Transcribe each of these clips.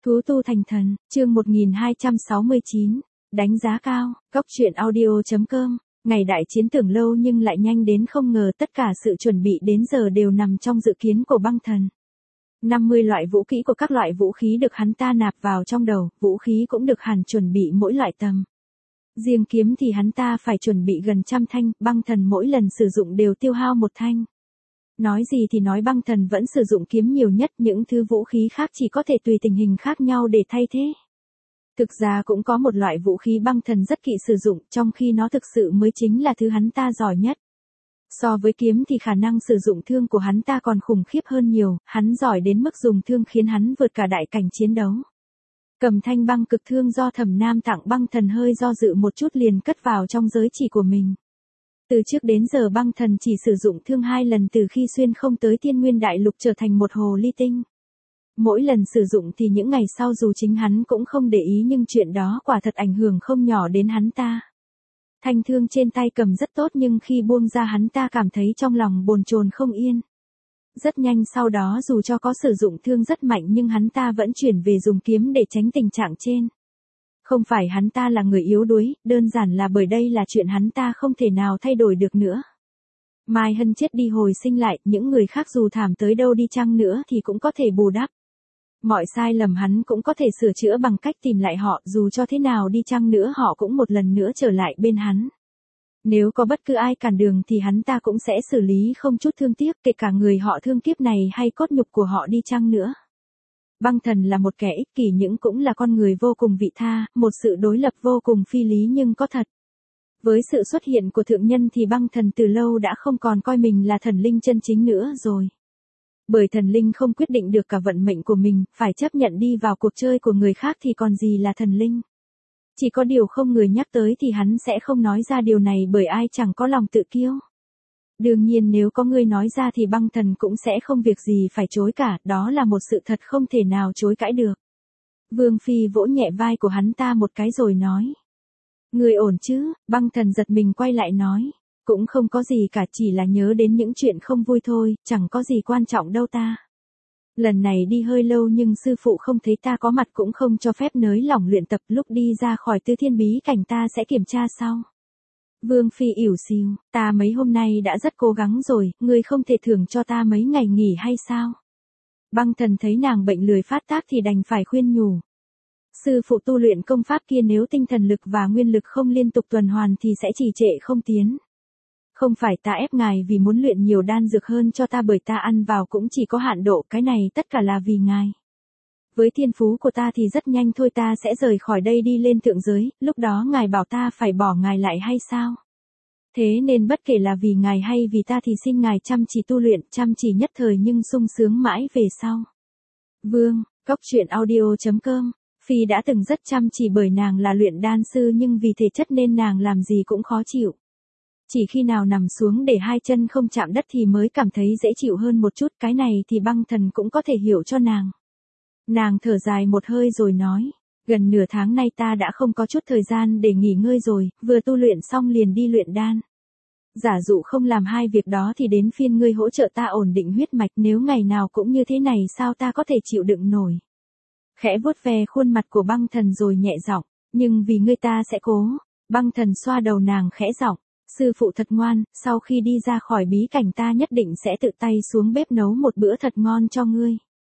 Thú tu thành thần, chương 1269, đánh giá cao, góc truyện audio.com, ngày đại chiến tưởng lâu nhưng lại nhanh đến không ngờ tất cả sự chuẩn bị đến giờ đều nằm trong dự kiến của băng thần. 50 loại vũ kỹ của các loại vũ khí được hắn ta nạp vào trong đầu, vũ khí cũng được hẳn chuẩn bị mỗi loại tầm. Riêng kiếm thì hắn ta phải chuẩn bị gần 100 thanh, băng thần mỗi lần sử dụng đều tiêu hao 1 thanh. Nói gì thì nói băng thần vẫn sử dụng kiếm nhiều nhất, những thứ vũ khí khác chỉ có thể tùy tình hình khác nhau để thay thế. Thực ra cũng có một loại vũ khí băng thần rất kỵ sử dụng, trong khi nó thực sự mới chính là thứ hắn ta giỏi nhất. So với kiếm thì khả năng sử dụng thương của hắn ta còn khủng khiếp hơn nhiều, hắn giỏi đến mức dùng thương khiến hắn vượt cả đại cảnh chiến đấu. Cầm thanh băng cực thương do Thẩm Nam tặng băng thần hơi do dự một chút liền cất vào trong giới chỉ của mình. Từ trước đến giờ băng thần chỉ sử dụng thương 2 lần từ khi xuyên không tới Thiên Nguyên Đại Lục trở thành một hồ ly tinh. Mỗi lần sử dụng thì những ngày sau dù chính hắn cũng không để ý nhưng chuyện đó quả thật ảnh hưởng không nhỏ đến hắn ta. Thanh thương trên tay cầm rất tốt nhưng khi buông ra hắn ta cảm thấy trong lòng bồn chồn không yên. Rất nhanh sau đó dù cho có sử dụng thương rất mạnh nhưng hắn ta vẫn chuyển về dùng kiếm để tránh tình trạng trên. Không phải hắn ta là người yếu đuối, đơn giản là bởi đây là chuyện hắn ta không thể nào thay đổi được nữa. Mai Hân chết đi hồi sinh lại, những người khác dù thảm tới đâu đi chăng nữa thì cũng có thể bù đắp. Mọi sai lầm hắn cũng có thể sửa chữa bằng cách tìm lại họ, dù cho thế nào đi chăng nữa họ cũng một lần nữa trở lại bên hắn. Nếu có bất cứ ai cản đường thì hắn ta cũng sẽ xử lý không chút thương tiếc, kể cả người họ thương kiếp này hay cốt nhục của họ đi chăng nữa. Băng thần là một kẻ ích kỷ nhưng cũng là con người vô cùng vị tha, một sự đối lập vô cùng phi lý nhưng có thật. Với sự xuất hiện của thượng nhân thì băng thần từ lâu đã không còn coi mình là thần linh chân chính nữa rồi. Bởi thần linh không quyết định được cả vận mệnh của mình, phải chấp nhận đi vào cuộc chơi của người khác thì còn gì là thần linh. Chỉ có điều không người nhắc tới thì hắn sẽ không nói ra điều này bởi ai chẳng có lòng tự kiêu. Đương nhiên nếu có người nói ra thì băng thần cũng sẽ không việc gì phải chối cả, đó là một sự thật không thể nào chối cãi được. Vương Phi vỗ nhẹ vai của hắn ta một cái rồi nói. Người ổn chứ, băng thần giật mình quay lại nói. Cũng không có gì cả, chỉ là nhớ đến những chuyện không vui thôi, chẳng có gì quan trọng đâu ta. Lần này đi hơi lâu nhưng sư phụ không thấy ta có mặt cũng không cho phép nới lỏng luyện tập, lúc đi ra khỏi Tư Thiên Bí Cảnh ta sẽ kiểm tra sau. Vương Phi ỉu xìu, ta mấy hôm nay đã rất cố gắng rồi, ngươi không thể thưởng cho ta mấy ngày nghỉ hay sao? Băng thần thấy nàng bệnh lười phát tác thì đành phải khuyên nhủ. Sư phụ tu luyện công pháp kia nếu tinh thần lực và nguyên lực không liên tục tuần hoàn thì sẽ trì trệ không tiến. Không phải ta ép ngài vì muốn luyện nhiều đan dược hơn cho ta bởi ta ăn vào cũng chỉ có hạn độ, cái này tất cả là vì ngài. Với thiên phú của ta thì rất nhanh thôi ta sẽ rời khỏi đây đi lên thượng giới, lúc đó ngài bảo ta phải bỏ ngài lại hay sao? Thế nên bất kể là vì ngài hay vì ta thì xin ngài chăm chỉ tu luyện, chăm chỉ nhất thời nhưng sung sướng mãi về sau. Vương, góc truyện audio.com, Phi đã từng rất chăm chỉ bởi nàng là luyện đan sư nhưng vì thể chất nên nàng làm gì cũng khó chịu. Chỉ khi nào nằm xuống để 2 chân không chạm đất thì mới cảm thấy dễ chịu hơn một chút, cái này thì băng thần cũng có thể hiểu cho nàng. Nàng thở dài một hơi rồi nói, gần nửa tháng nay ta đã không có chút thời gian để nghỉ ngơi rồi, vừa tu luyện xong liền đi luyện đan. Giả dụ không làm 2 việc đó thì đến phiên ngươi hỗ trợ ta ổn định huyết mạch, nếu ngày nào cũng như thế này sao ta có thể chịu đựng nổi. Khẽ vuốt ve khuôn mặt của băng thần rồi nhẹ giọng, nhưng vì ngươi ta sẽ cố. Băng thần xoa đầu nàng khẽ giọng. Sư phụ thật ngoan, sau khi đi ra khỏi bí cảnh ta nhất định sẽ tự tay xuống bếp nấu một bữa thật ngon cho ngươi.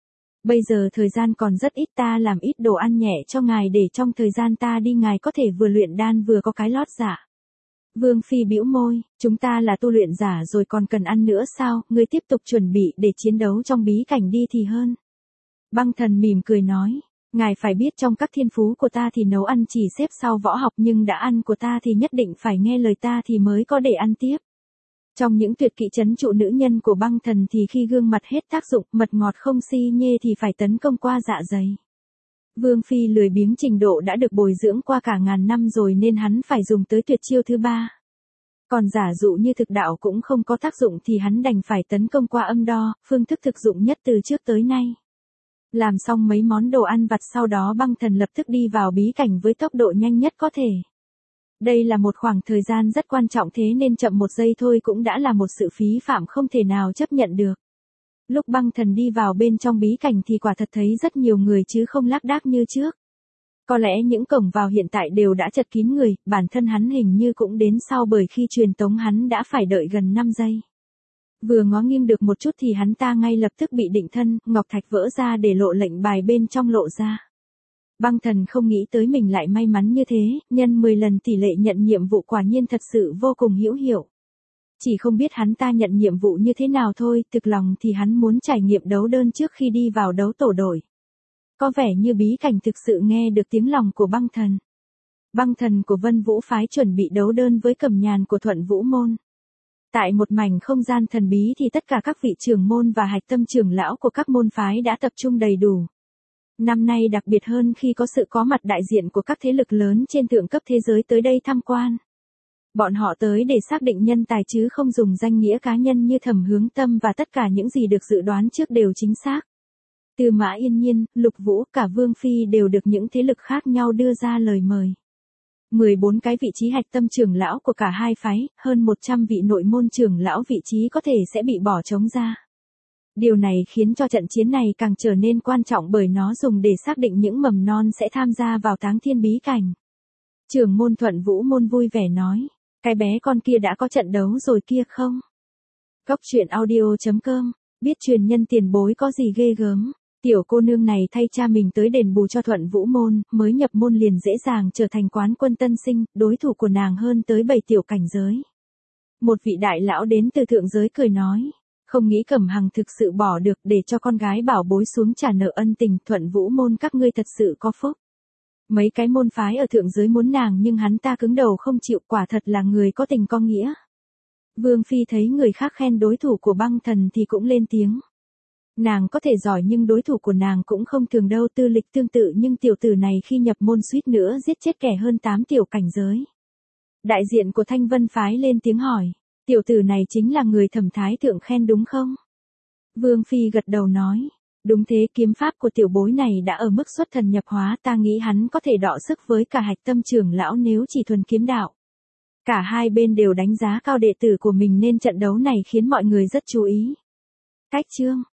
Bây giờ thời gian còn rất ít, ta làm ít đồ ăn nhẹ cho ngài để trong thời gian ta đi ngài có thể vừa luyện đan vừa có cái lót dạ. Vương Phi bĩu môi, chúng ta là tu luyện giả rồi còn cần ăn nữa sao, ngươi tiếp tục chuẩn bị để chiến đấu trong bí cảnh đi thì hơn. Băng thần mỉm cười nói. Ngài phải biết trong các thiên phú của ta thì nấu ăn chỉ xếp sau võ học nhưng đã ăn của ta thì nhất định phải nghe lời ta thì mới có để ăn tiếp. Trong những tuyệt kỹ trấn trụ nữ nhân của băng thần thì khi gương mặt hết tác dụng, mật ngọt không si nhê thì phải tấn công qua dạ dày. Vương Phi lười biếng trình độ đã được bồi dưỡng qua cả ngàn năm rồi nên hắn phải dùng tới tuyệt chiêu thứ 3. Còn giả dụ như thực đạo cũng không có tác dụng thì hắn đành phải tấn công qua âm đo, phương thức thực dụng nhất từ trước tới nay. Làm xong mấy món đồ ăn vặt sau đó băng thần lập tức đi vào bí cảnh với tốc độ nhanh nhất có thể. Đây là một khoảng thời gian rất quan trọng thế nên chậm 1 giây thôi cũng đã là một sự phí phạm không thể nào chấp nhận được. Lúc Băng Thần đi vào bên trong bí cảnh thì quả thật thấy rất nhiều người chứ không lác đác như trước. Có lẽ những cổng vào hiện tại đều đã chật kín người, bản thân hắn hình như cũng đến sau bởi khi truyền tống hắn đã phải đợi gần 5 giây. Vừa ngó nghiêng được một chút thì hắn ta ngay lập tức bị định thân, ngọc thạch vỡ ra để lộ lệnh bài bên trong lộ ra. Băng Thần không nghĩ tới mình lại may mắn như thế, nhân 10 lần tỷ lệ nhận nhiệm vụ quả nhiên thật sự vô cùng hữu hiệu. Chỉ không biết hắn ta nhận nhiệm vụ như thế nào thôi, thực lòng thì hắn muốn trải nghiệm đấu đơn trước khi đi vào đấu tổ đội. Có vẻ như bí cảnh thực sự nghe được tiếng lòng của Băng Thần. Băng Thần của Vân Vũ phái chuẩn bị đấu đơn với Cẩm Nhàn của Thuận Vũ môn. Tại một mảnh không gian thần bí thì tất cả các vị trưởng môn và hạch tâm trưởng lão của các môn phái đã tập trung đầy đủ. Năm nay đặc biệt hơn khi có sự có mặt đại diện của các thế lực lớn trên thượng cấp thế giới tới đây tham quan. Bọn họ tới để xác định nhân tài chứ không dùng danh nghĩa cá nhân như Thẩm Hướng Tâm, và tất cả những gì được dự đoán trước đều chính xác. Từ Mã Yên Nhiên, Lục Vũ, cả Vương Phi đều được những thế lực khác nhau đưa ra lời mời. 14 cái vị trí hạch tâm trưởng lão của cả hai phái, hơn 100 vị nội môn trưởng lão vị trí có thể sẽ bị bỏ trống ra. Điều này khiến cho trận chiến này càng trở nên quan trọng bởi nó dùng để xác định những mầm non sẽ tham gia vào Táng Thiên bí cảnh. Trưởng môn Thuận Vũ môn vui vẻ nói, cái bé con kia đã có trận đấu rồi kia không? Cốc truyện audio.com, biết truyền nhân tiền bối có gì ghê gớm. Tiểu cô nương này thay cha mình tới đền bù cho Thuận Vũ môn, mới nhập môn liền dễ dàng trở thành quán quân tân sinh, đối thủ của nàng hơn tới 7 tiểu cảnh giới. Một vị đại lão đến từ thượng giới cười nói, không nghĩ Cẩm Hằng thực sự bỏ được để cho con gái bảo bối xuống trả nợ ân tình. Thuận Vũ môn các ngươi thật sự có phúc. Mấy cái môn phái ở thượng giới muốn nàng nhưng hắn ta cứng đầu không chịu, quả thật là người có tình có nghĩa. Vương Phi thấy người khác khen đối thủ của Băng Thần thì cũng lên tiếng. Nàng có thể giỏi nhưng đối thủ của nàng cũng không thường đâu, tư lịch tương tự nhưng tiểu tử này khi nhập môn suýt nữa giết chết kẻ hơn 8 tiểu cảnh giới. Đại diện của Thanh Vân phái lên tiếng hỏi, tiểu tử này chính là người Thẩm Thái thượng khen đúng không? Vương Phi gật đầu nói, đúng thế, kiếm pháp của tiểu bối này đã ở mức xuất thần nhập hóa, ta nghĩ hắn có thể đọ sức với cả hạch tâm trưởng lão nếu chỉ thuần kiếm đạo. Cả hai bên đều đánh giá cao đệ tử của mình nên trận đấu này khiến mọi người rất chú ý. Cách chương